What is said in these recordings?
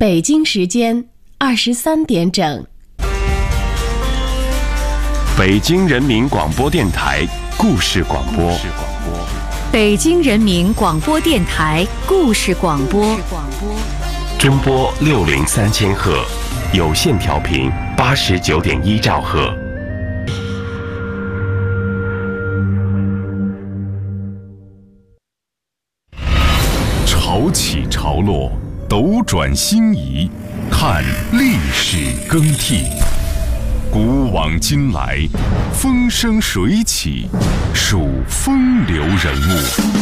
北京时间23点整。 北京人民广播电台故事广播。 北京人民广播电台故事广播。 中波603千赫，有线调频89.1兆赫。潮起潮落，斗转星移，看历史更替。古往今来，风生水起，数风流人物。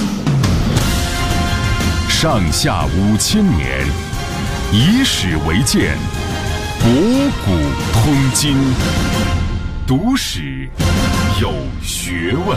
上下5000年，以史为鉴，博古通今，读史有学问。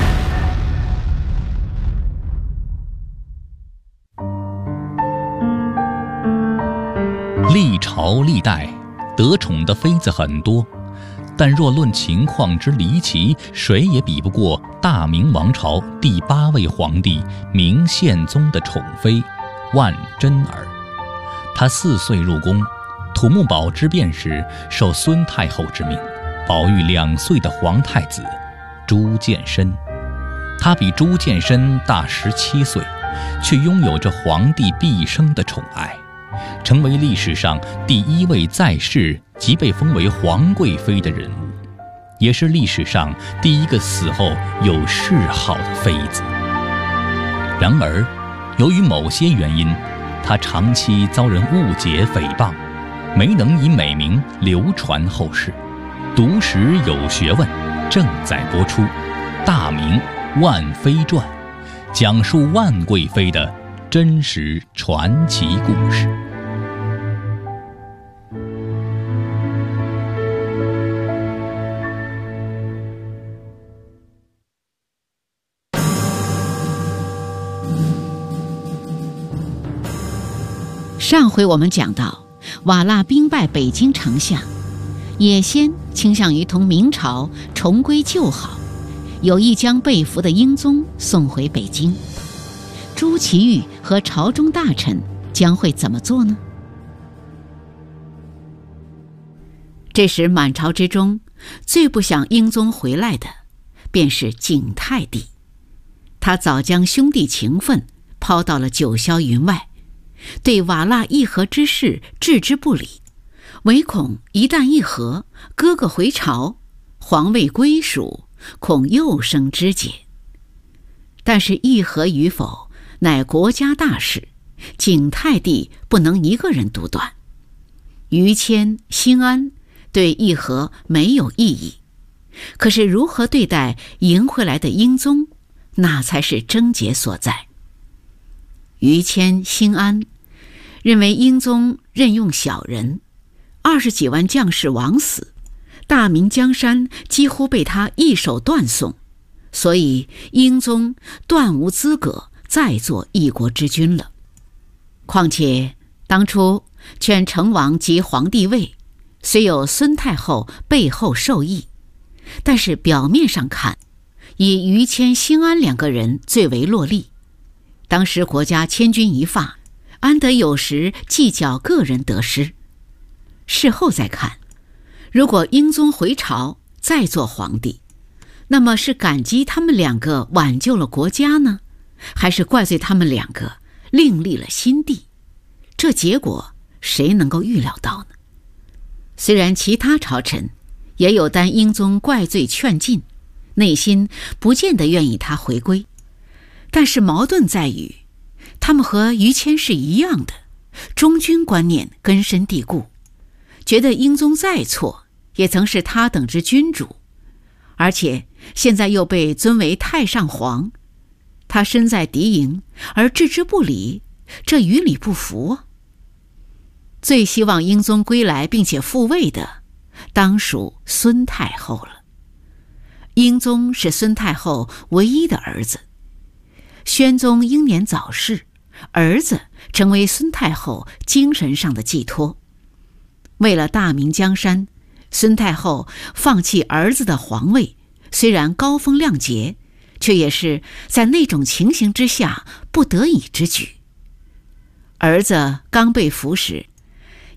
历朝历代得宠的妃子很多，但若论情况之离奇，谁也比不过大明王朝第8位皇帝明宪宗的宠妃万贞儿。她4岁入宫，土木堡之变时受孙太后之命，保育2岁的皇太子朱见深。她比朱见深大17岁，却拥有着皇帝毕生的宠爱，成为历史上第1位在世即被封为皇贵妃的人物，也是历史上第1个死后有谥号的妃子。然而，由于某些原因，她长期遭人误解诽谤，没能以美名流传后世。读史有学问正在播出《大明万妃传》，讲述万贵妃的真实传奇故事。 上回我们讲到，瓦剌兵败北京城下，也先倾向于同明朝重归旧好，有意将被俘的英宗送回北京。朱祁钰和朝中大臣将会怎么做呢？这时满朝之中最不想英宗回来的便是景泰帝，他早将兄弟情分抛到了九霄云外，对瓦剌议和之事置之不理，唯恐一旦议和，哥哥回朝，皇位归属恐又生枝节。但是议和与否乃国家大事，景泰帝不能一个人独断。于谦、辛安对议和没有异议，可是如何对待迎回来的英宗，那才是症结所在。于谦、辛安认为英宗任用小人，20几万将士枉死，大明江山几乎被他一手断送，所以英宗断无资格再做一国之君了。况且当初劝成王即皇帝位，虽有孙太后背后授意，但是表面上看，以于谦、辛安2个人最为落力。当时国家千钧一发，安得有时计较个人得失？事后再看，如果英宗回朝再做皇帝，那么是感激他们2个挽救了国家呢，还是怪罪他们2个另立了新帝？这结果谁能够预料到呢？虽然其他朝臣也有担英宗怪罪劝进，内心不见得愿意他回归，但是矛盾在于，他们和于谦是一样的，忠君观念根深蒂固，觉得英宗再错也曾是他等之君主，而且现在又被尊为太上皇，他身在敌营而置之不理，这于理不符啊。最希望英宗归来并且复位的，当属孙太后了。英宗是孙太后唯一的儿子，宣宗英年早逝，儿子成为孙太后精神上的寄托。为了大明江山，孙太后放弃儿子的皇位，虽然高风亮节，却也是在那种情形之下不得已之举。儿子刚被俘时，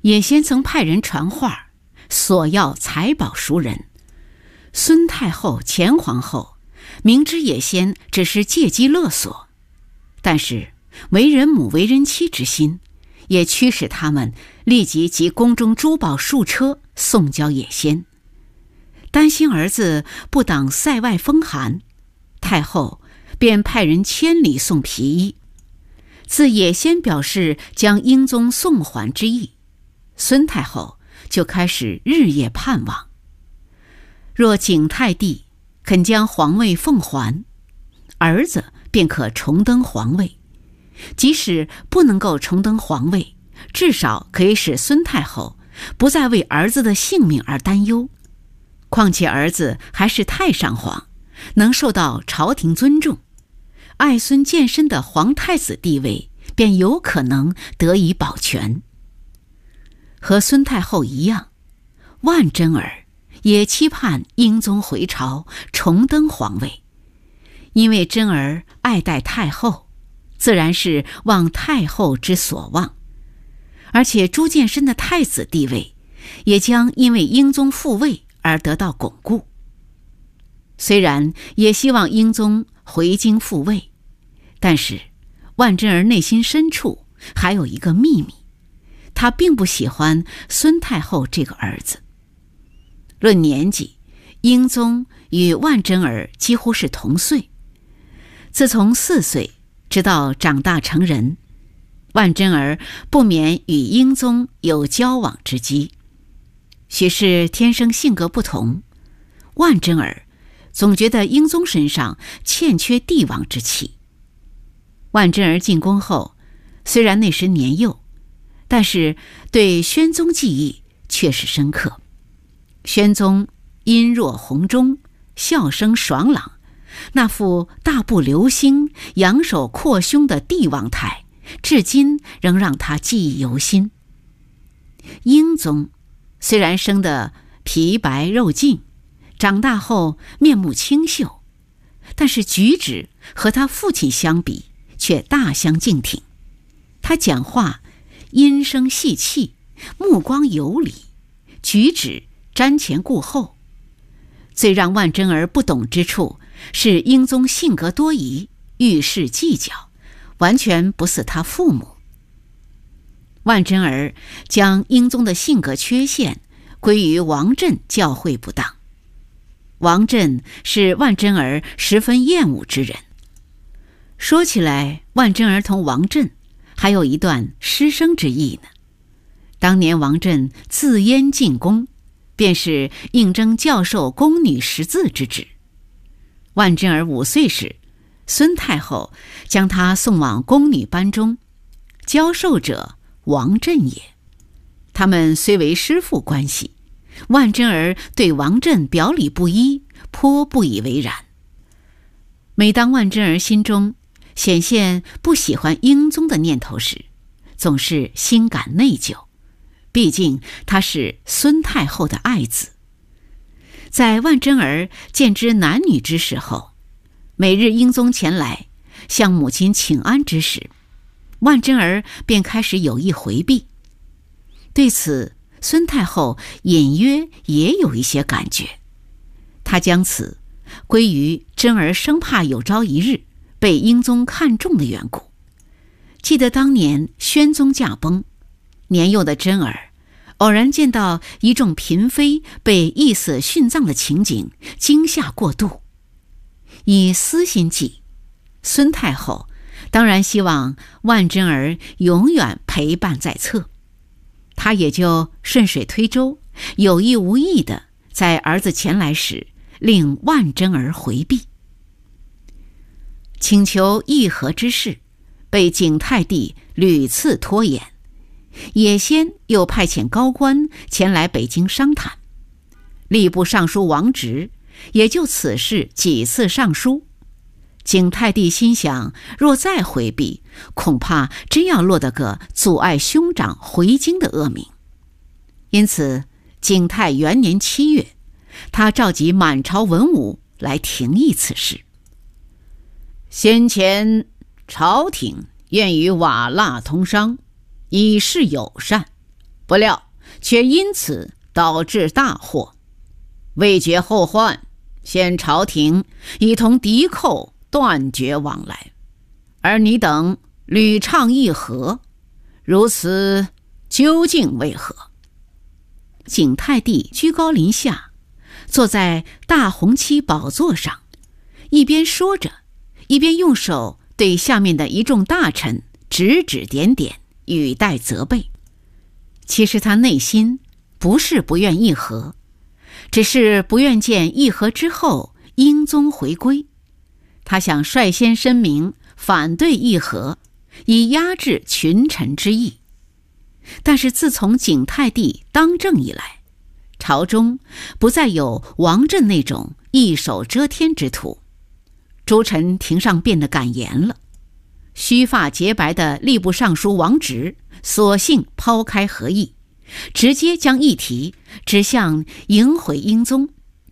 也先曾派人传话，索要财宝赎人。孙太后、前皇后明知野仙只是借机勒索，但是为人母为人妻之心，也驱使他们立即集宫中珠宝数车送交野仙。担心儿子不挡塞外风寒，太后便派人千里送皮衣。自野仙表示将英宗送还之意，孙太后就开始日夜盼望。若景泰帝肯将皇位奉还，儿子便可重登皇位；即使不能够重登皇位，至少可以使孙太后不再为儿子的性命而担忧。况且儿子还是太上皇，能受到朝廷尊重，爱孙健身的皇太子地位便有可能得以保全。和孙太后一样，万贞儿也期盼英宗回朝，重登皇位。因为贞儿爱戴太后，自然是望太后之所望，而且朱见深的太子地位也将因为英宗复位而得到巩固。虽然也希望英宗回京复位，但是万贞儿内心深处还有一个秘密，她并不喜欢孙太后这个儿子。论年纪，英宗与万贞儿几乎是同岁。自从4岁直到长大成人，万贞儿不免与英宗有交往之机。许是天生性格不同，万贞儿总觉得英宗身上欠缺帝王之气。万贞儿进宫后，虽然那时年幼，但是对宣宗记忆却是深刻。宣宗音若洪钟，笑声爽朗，那副大步流星、扬手阔胸的帝王态，至今仍让他记忆犹新。英宗虽然生得皮白肉净，长大后面目清秀，但是举止和他父亲相比却大相径庭。他讲话音声细气，目光有礼，举止瞻前顾后。最让万贞儿不懂之处是英宗性格多疑，遇事计较，完全不似他父母。万贞儿将英宗的性格缺陷归于王振教诲不当。王振是万贞儿十分厌恶之人。说起来，万贞儿同王振还有一段师生之谊呢。当年王振自阉进宫，便是应征教授宫女识字之职。万贞儿5岁时，孙太后将他送往宫女班中，教授者王振也。他们虽为师父关系，万贞儿对王振表里不一，颇不以为然。每当万贞儿心中显现不喜欢英宗的念头时，总是心感内疚，毕竟他是孙太后的爱子。在万贞儿见之男女之事后，每日英宗前来向母亲请安之时，万贞儿便开始有意回避。对此，孙太后隐约也有一些感觉，她将此归于贞儿生怕有朝一日被英宗看中的缘故。记得当年宣宗驾崩，年幼的贞儿偶然见到一众嫔妃被缢死殉葬的情景，惊吓过度。以私心计，孙太后当然希望万贞儿永远陪伴在侧，她也就顺水推舟，有意无意地在儿子前来时令万贞儿回避。请求议和之事被景泰帝屡次拖延，也先又派遣高官前来北京商谈。吏部尚书王直也就此事几次上书。景泰帝心想，若再回避，恐怕真要落得个阻碍兄长回京的恶名。因此景泰元年7月，他召集满朝文武来廷议此事。先前朝廷愿与瓦剌通商，以示友善，不不料却因此导致大祸。为绝后患，现朝廷已同敌寇断绝往来，而你等屡倡议和，如此究竟为何？”景泰帝居高临下，坐在大红漆宝座上，一边说着，一边用手对下面的一众大臣指指点点，语带责备。其实他内心不是不愿议和，只是不愿见议和之后英宗回归。他想率先声明反对议和，以压制群臣之意。但是自从景泰帝当政以来，朝中不再有王振那种一手遮天之徒，诸臣廷上变得敢言了。须发洁白的吏部尚书王直索性抛开和议，直接将议题指向迎回英宗。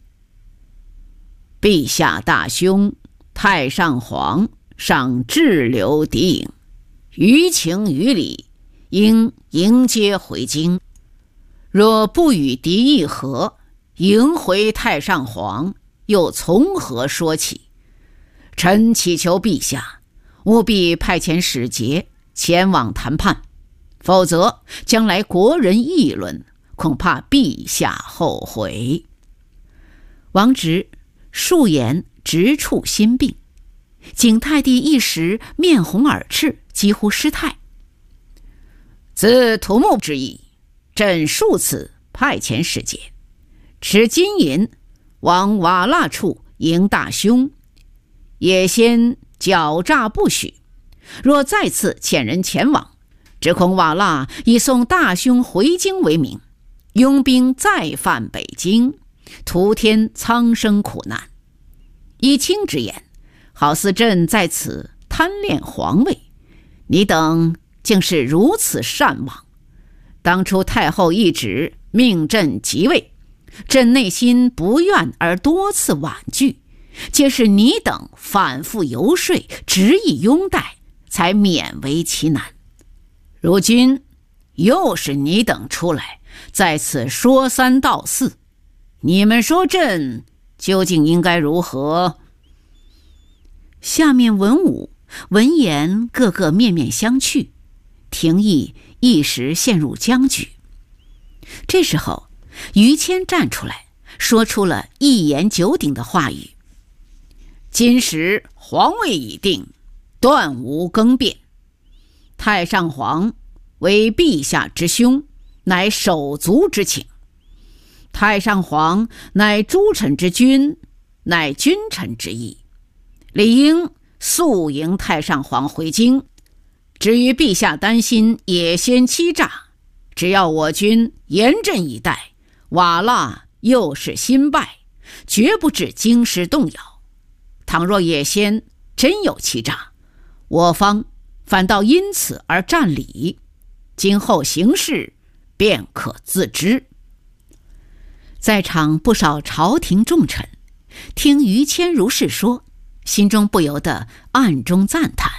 陛下大兄太上皇尚滞留敌营，于情于理应迎接回京。若不与敌议和，迎回太上皇又从何说起？臣祈求陛下务必派遣使节前往谈判，否则将来国人议论，恐怕陛下后悔。王直数言直触心病，景泰帝一时面红耳赤，几乎失态。自土木之役，朕数次派遣使节，持金银往瓦剌处迎大兄，也先狡诈不许。若再次遣人前往，只恐瓦剌以送大兄回京为名，拥兵再犯北京，徒添苍生苦难。以卿之言，好似朕在此贪恋皇位，你等竟是如此善忘。当初太后懿旨命朕即位，朕内心不愿而多次婉拒，皆是你等反复游说，执意拥戴，才勉为其难。如今又是你等出来在此说三道四，你们说朕究竟应该如何？下面文武闻言个个面面相觑，廷议一时陷入僵局。这时候于谦站出来，说出了一言九鼎的话语：今时皇位已定，断无更变。太上皇为陛下之兄，乃手足之情；太上皇乃诸臣之君，乃君臣之义，理应速迎太上皇回京。至于陛下担心野先欺诈，只要我军严阵以待，瓦剌又是新败，绝不致京师动摇。倘若野先真有欺诈，我方反倒因此而占理，今后行事便可自知。在场不少朝廷重臣听于谦如是说，心中不由得暗中赞叹：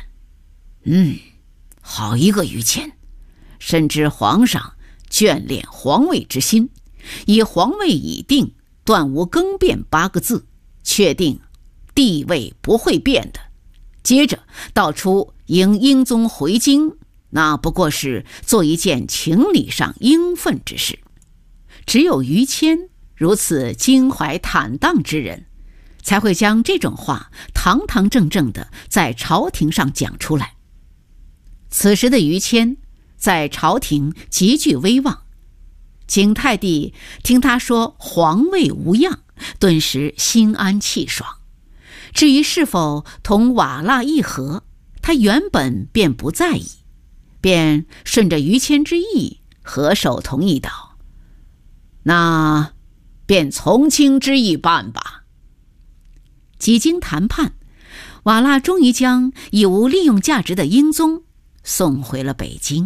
好一个于谦，深知皇上眷恋皇位之心，以皇位已定，断无更变8个字，确定地位不会变的。接着道出迎英宗回京，那不过是做一件情理上应分之事。只有于谦如此襟怀坦荡之人，才会将这种话堂堂正正的在朝廷上讲出来。此时的于谦在朝廷极具威望，景泰帝听他说皇位无恙，顿时心安气爽。至于是否同瓦剌议和，他原本便不在意，便顺着于谦之意合手同意道：那便从轻之意办吧。几经谈判，瓦剌终于将已无利用价值的英宗送回了北京。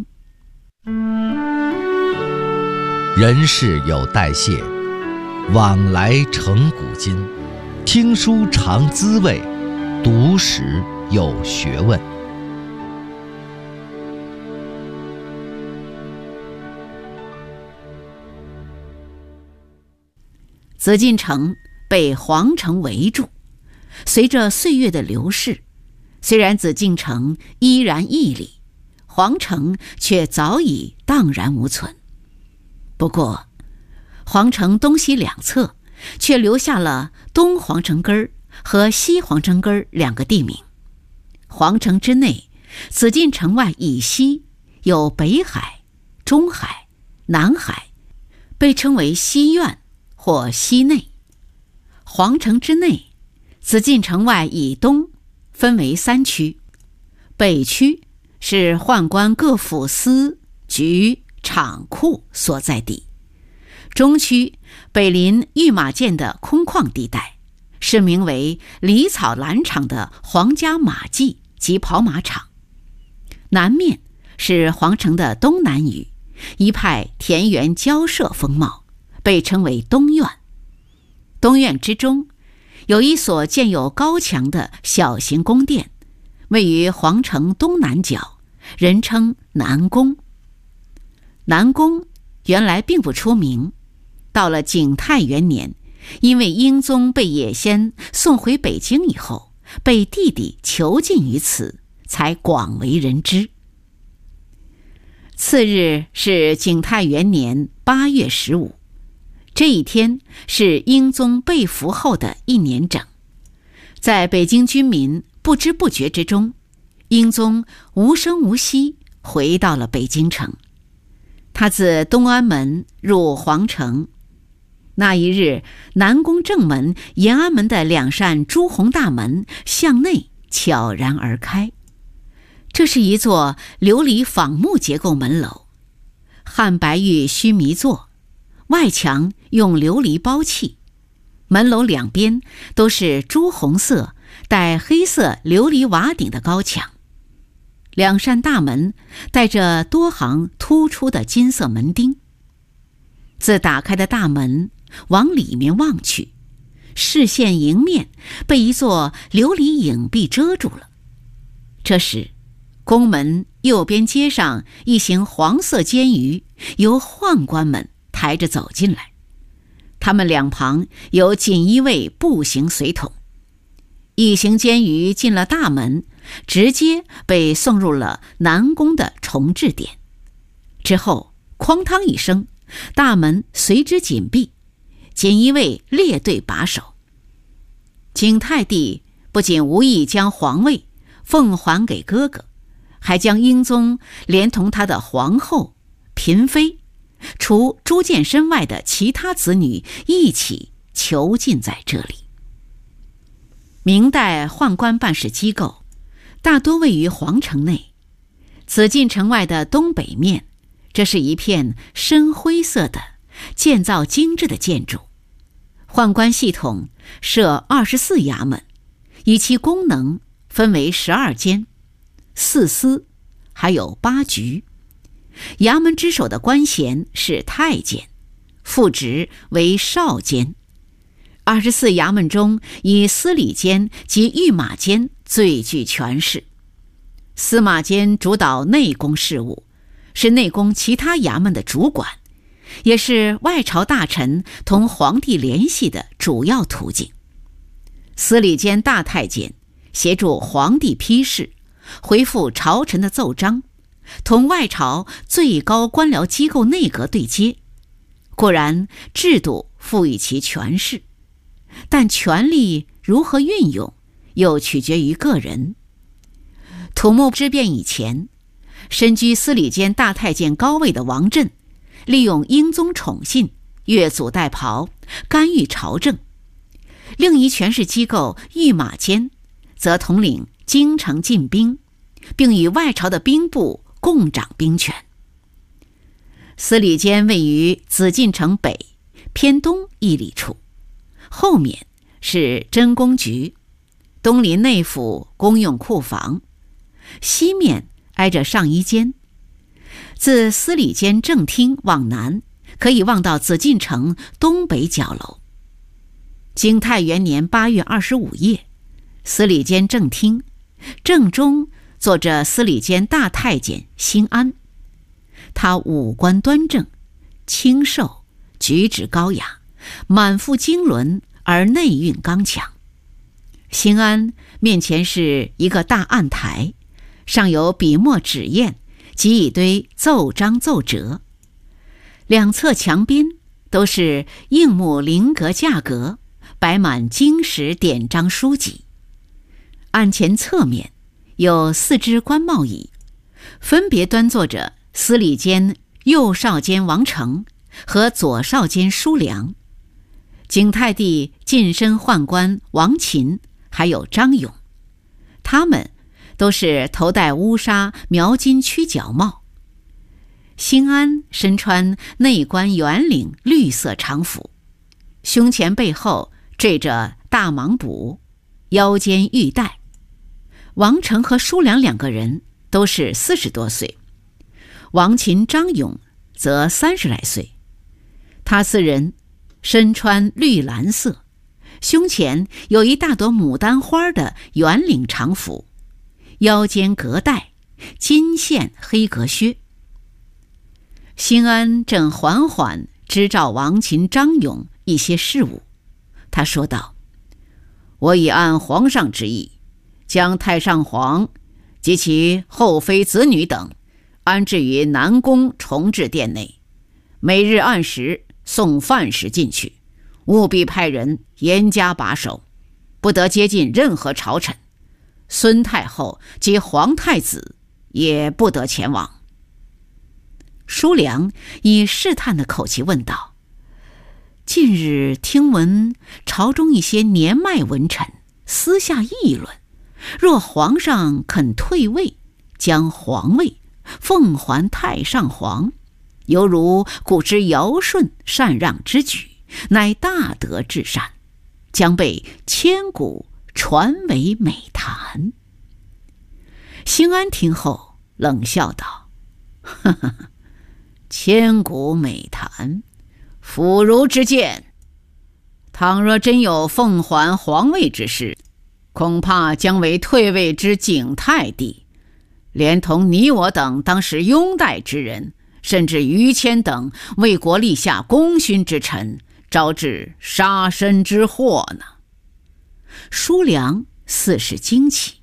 人事有代谢，往来成古今。听书尝滋味，读史有学问。 紫禁城被皇城围住。随着岁月的流逝，虽然紫禁城依然屹立，皇城却早已荡然无存。不过，皇城东西两侧却留下了东皇城根儿和西皇城根儿两个地名。皇城之内，紫禁城外以西有北海、中海、南海，被称为西苑或西内。皇城之内，紫禁城外以东分为3区，北区是宦官各府司、局、厂库所在地，中区北临御马监的空旷地带，是名为梨草蓝场的皇家马厩及跑马场，南面是皇城的东南隅，一派田园交涉风貌，被称为东苑。东苑之中有一所建有高墙的小型宫殿，位于皇城东南角，人称南宫。南宫原来并不出名，到了景泰元年，因为英宗被野仙送回北京以后，被弟弟囚禁于此，才广为人知。次日是景泰元年8月15，这一天是英宗被俘后的1年整。在北京军民不知不觉之中，英宗无声无息回到了北京城。他自东安门入皇城，那一日，南宫正门、延安门的2扇朱红大门向内悄然而开。这是一座琉璃仿木结构门楼，汉白玉须弥座，外墙用琉璃包砌，门楼两边都是朱红色带黑色琉璃瓦顶的高墙。2扇大门带着多行突出的金色门钉。自打开的大门往里面望去，视线迎面被一座琉璃影壁遮住了。这时，宫门右边街上一行黄色监舆由宦官们抬着走进来，他们两旁有锦衣卫步行随同。一行监舆进了大门，直接被送入了南宫的重治殿。之后哐当一声，大门随之紧闭，锦衣卫列队把守。景泰帝不仅无意将皇位奉还给哥哥，还将英宗连同他的皇后、嫔妃，除朱见深外的其他子女一起囚禁在这里。明代宦官办事机构大多位于皇城内，紫禁城外的东北面，这是一片深灰色的建造精致的建筑。宦官系统设24衙门，以其功能分为12监、4司，还有8局。衙门之首的官衔是太监，副职为少监。24衙门中，以司礼监及御马监最具权势。司马监主导内宫事务，是内宫其他衙门的主管，也是外朝大臣同皇帝联系的主要途径。司礼监大太监协助皇帝批示，回复朝臣的奏章，同外朝最高官僚机构内阁对接。固然制度赋予其权势，但权力如何运用，又取决于个人。土木之变以前，身居司礼监大太监高位的王振，利用英宗宠信，越俎代庖，干预朝政。另一权势机构御马监，则统领京城禁兵，并与外朝的兵部共掌兵权。司礼监位于紫禁城北偏东1里处，后面是真宫局，东临内府公用库房，西面挨着上衣监。自司礼监正厅往南，可以望到紫禁城东北角楼。景泰元年8月25夜，司礼监正厅正中坐着司礼监大太监辛安，他五官端正，清瘦，举止高雅， 满腹经纶而内蕴刚强。辛安面前是一个大案台，上有笔墨纸砚及一堆奏章奏折，两侧墙边都是硬木菱格架格，摆满经史典章书籍。案前侧面有4只官帽椅，分别端坐着司礼监右少监王成和左少监舒良，景泰帝近身宦官王琴还有张勇，他们都是头戴乌纱描金曲角帽。辛安身穿内官圆领绿色长服，胸前背后缀着大蟒补，腰间玉带。王成和舒良2个人都是40多岁，王琴、张勇则30来岁。他4人身穿绿蓝色，胸前有一大朵牡丹花的圆领长服，腰间隔带金线黑格靴。辛安正缓缓支召王琴、张勇一些事务，他说道：“我已按皇上之意，将太上皇及其后妃子女等安置于南宫重治殿内，每日按时送饭食进去，务必派人严加把守，不得接近任何朝臣。孙太后及皇太子也不得前往。”舒良以试探的口气问道：“近日听闻朝中一些年迈文臣私下议论，若皇上肯退位，将皇位奉还太上皇，犹如古之尧舜禅让之举，乃大德至善，将被千古传为美谈。”辛安听后冷笑道：“呵呵，千古美谈，妇孺之见。倘若真有奉还皇位之事，恐怕将为退位之景泰帝，连同你我等当时拥戴之人，甚至于谦等为国立下功勋之臣，招致杀身之祸呢。”舒良似是惊奇：“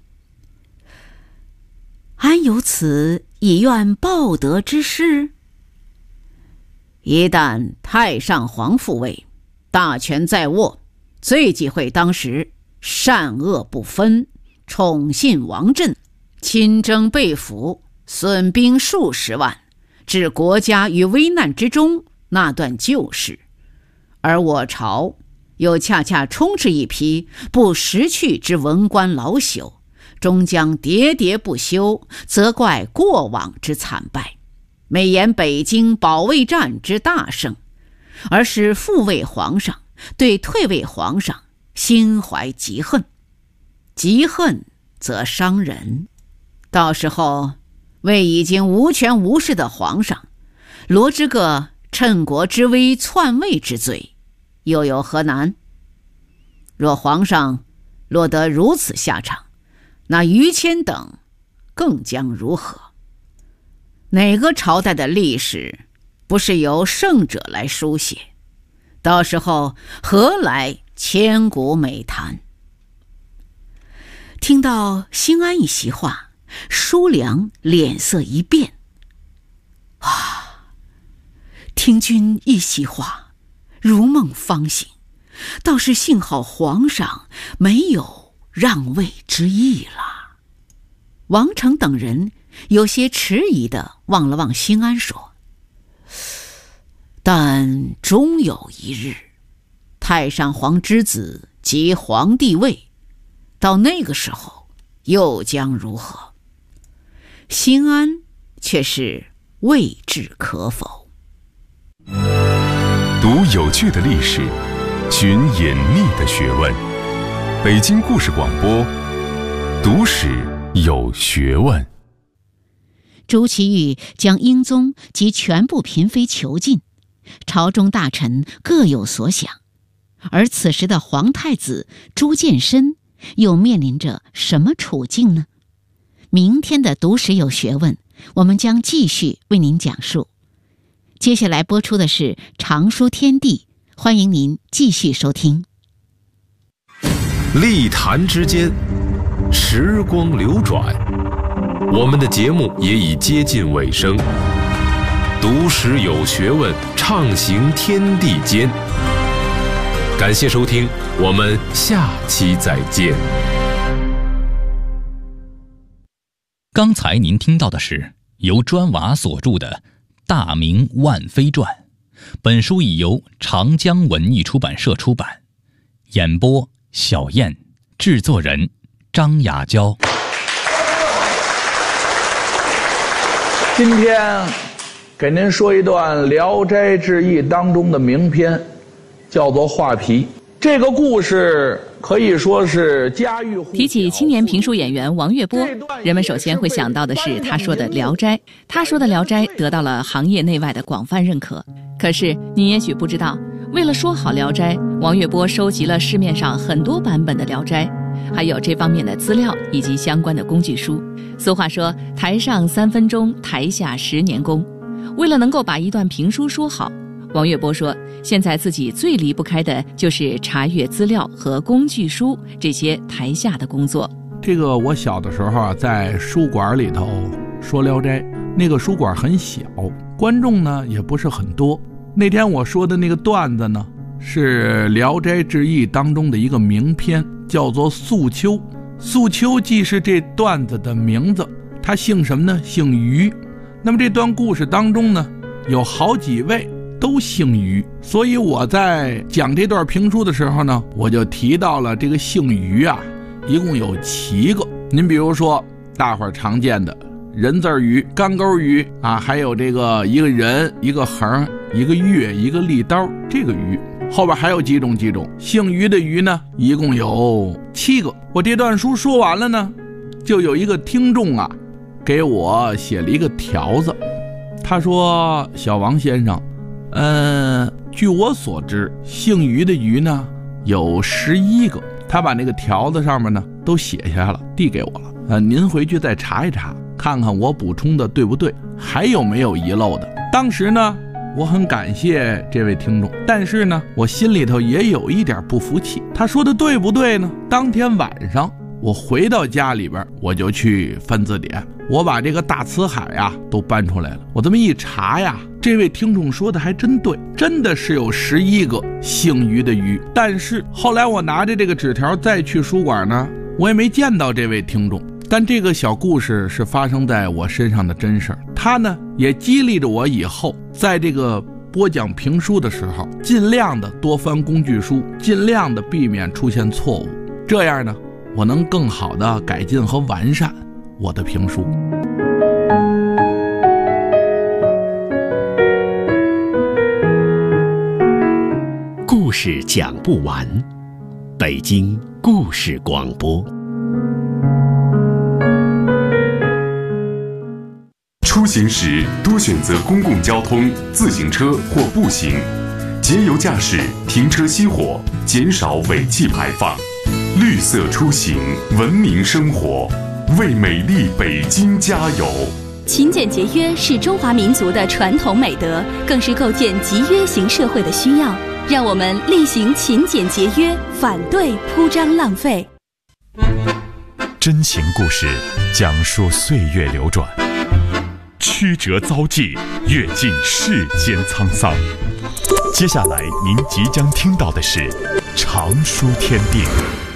安有此以愿报德之事？”一旦太上皇复位，大权在握，最忌讳当时善恶不分，宠信王振，亲征被俘，损兵数十万，置国家于危难之中那段旧事。而我朝又恰恰充斥一批不识趣之文官老朽，终将喋喋不休，责怪过往之惨败，美言北京保卫战之大胜，而使复位皇上对退位皇上心怀嫉恨。嫉恨则伤人，到时候为已经无权无势的皇上罗织个趁国之危篡位之罪，又有何难？若皇上落得如此下场，那于谦等更将如何？哪个朝代的历史不是由胜者来书写？到时候何来千古美谈？听到辛安一席话，舒良脸色一变：“听君一席话，如梦方醒，倒是幸好皇上没有让位之意了。”王成等人有些迟疑地望了望辛安，说：“但终有一日，太上皇之子即皇帝位，到那个时候又将如何？”辛安却是未置可否。 读有趣的历史，寻隐秘的学问。北京故事广播，读史有学问。 朱祁钰将英宗及全部嫔妃囚禁，朝中大臣各有所想，而此时的皇太子朱见深又面临着什么处境呢？明天的读史有学问，我们将继续为您讲述。接下来播出的是《长书天地》 欢迎您继续收听。 立谈之间，时光流转，我们的节目也已接近尾声。读史有学问，畅行天地间。感谢收听，我们下期再见。 刚才您听到的是由砖瓦所著的《大明万妃传》，本书已由长江文艺出版社出版。演播小燕，制作人张雅娇。 今天给您说一段《聊斋志异》当中的名篇，叫做《画皮》。这个故事可以说是家喻户晓。 提起青年评书演员王月波，人们首先会想到的是他说的《聊斋》。他说的《聊斋》得到了行业内外的广泛认可。可是你也许不知道，为了说好《聊斋》，王月波收集了市面上很多版本的《聊斋》，还有这方面的资料以及相关的工具书。俗话说，台上3分钟，台下10年功。为了能够把一段评书说好，王月波说，现在自己最离不开的就是查阅资料和工具书这些台下的工作。 这个我小的时候啊，在书馆里头说《聊斋》，那个书馆很小，观众呢也不是很多。那天我说的那个段子呢，是《聊斋志异》当中的一个名篇，叫做《素秋》。素秋既是这段子的名字，他姓什么呢？姓于。那么这段故事当中呢，有好几位都姓于，所以我在讲这段评书的时候呢，我就提到了这个姓于啊，一共有7个。您比如说大伙儿常见的人字鱼、干钩鱼啊，还有这个一个人、一个横、一个月、一个利刀，这个鱼后边还有几种姓于的鱼呢，一共有7个。我这段书说完了呢，就有一个听众啊给我写了一个条子，他说：小王先生，据我所知，姓于的于呢有11个。他把那个条子上面呢都写下来了，递给我了。您回去再查一查，看看我补充的对不对，还有没有遗漏的。当时呢，我很感谢这位听众，但是呢，我心里头也有一点不服气。他说的对不对呢？当天晚上我回到家里边，我就去翻字典，我把这个大辞海呀都搬出来了。我这么一查呀，这位听众说的还真对，真的是有11个姓于的于。但是后来我拿着这个纸条再去书馆呢，我也没见到这位听众。但这个小故事是发生在我身上的真事儿，它呢也激励着我以后在这个播讲评书的时候，尽量的多翻工具书，尽量的避免出现错误，这样呢我能更好的改进和完善我的评书。 故事讲不完，北京故事广播。 出行时多选择公共交通、自行车或步行，节油驾驶，停车熄火，减少尾气排放。绿色出行，文明生活，为美丽北京加油！ 勤俭节约是中华民族的传统美德，更是构建集约型社会的需要。让我们力行勤俭节约，反对铺张浪费。 真情故事，讲述岁月流转，曲折遭际，阅尽世间沧桑。接下来您即将听到的是常书天地。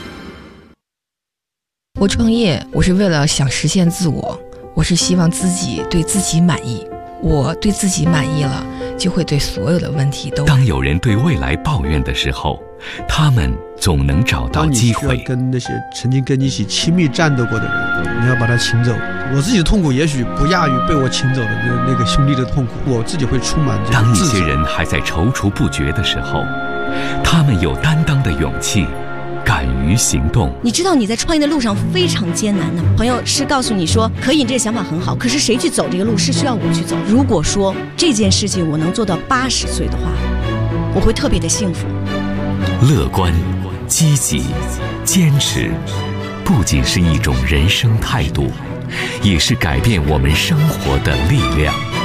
我创业，我是为了想实现自我，我是希望自己对自己满意。我对自己满意了，就会对所有的问题都。 当有人对未来抱怨的时候，他们总能找到机会。 当你需要跟那些曾经跟你一起亲密战斗过的人，你要把他请走。我自己的痛苦也许不亚于被我请走的那个兄弟的痛苦，我自己会充满这个当一些人还在踌躇不决的时候，他们有担当的勇气，敢于行动。 你知道你在创业的路上非常艰难的，朋友是告诉你说可以，你这个想法很好，可是谁去走这个路是需要我去走。如果说这件事情我能做到80岁的话，我会特别的幸福。 乐观、积极、坚持，不仅是一种人生态度，也是改变我们生活的力量。